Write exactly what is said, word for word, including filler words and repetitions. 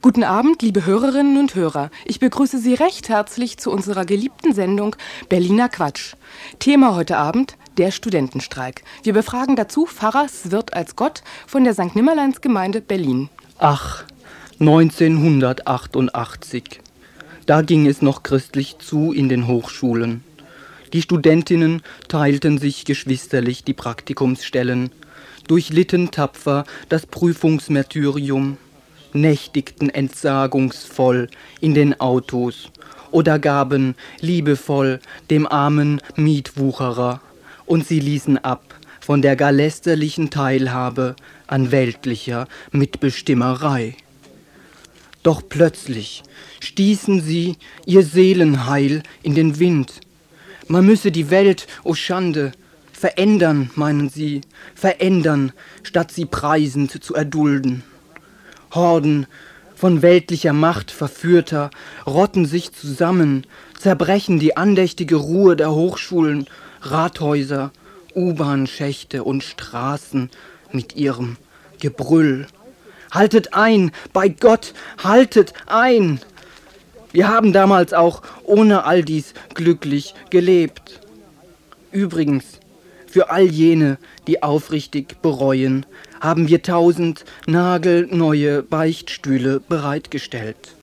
Guten Abend, liebe Hörerinnen und Hörer. Ich begrüße Sie recht herzlich zu unserer geliebten Sendung Berliner Quatsch. Thema heute Abend: der Studentenstreik. Wir befragen dazu Pfarrer Swirt als Gott von der Sankt Nimmerleins-Gemeinde Berlin. Ach, neunzehnhundertachtundachtzig. Da ging es noch christlich zu in den Hochschulen. Die Studentinnen teilten sich geschwisterlich die Praktikumsstellen, durchlitten tapfer das Prüfungsmärtyrium, nächtigten entsagungsvoll in den Autos oder gaben liebevoll dem armen Mietwucherer, und sie ließen ab von der gar lästerlichen Teilhabe an weltlicher Mitbestimmerei. Doch plötzlich stießen sie ihr Seelenheil in den Wind. Man müsse die Welt, o Schande, verändern, meinen sie, verändern, statt sie preisend zu erdulden. Horden von weltlicher Macht verführter rotten sich zusammen, zerbrechen die andächtige Ruhe der Hochschulen, Rathäuser, U-Bahn-Schächte und Straßen mit ihrem Gebrüll. Haltet ein, bei Gott, haltet ein! Wir haben damals auch ohne all dies glücklich gelebt. Übrigens, für all jene, die aufrichtig bereuen, haben wir tausend nagelneue Beichtstühle bereitgestellt.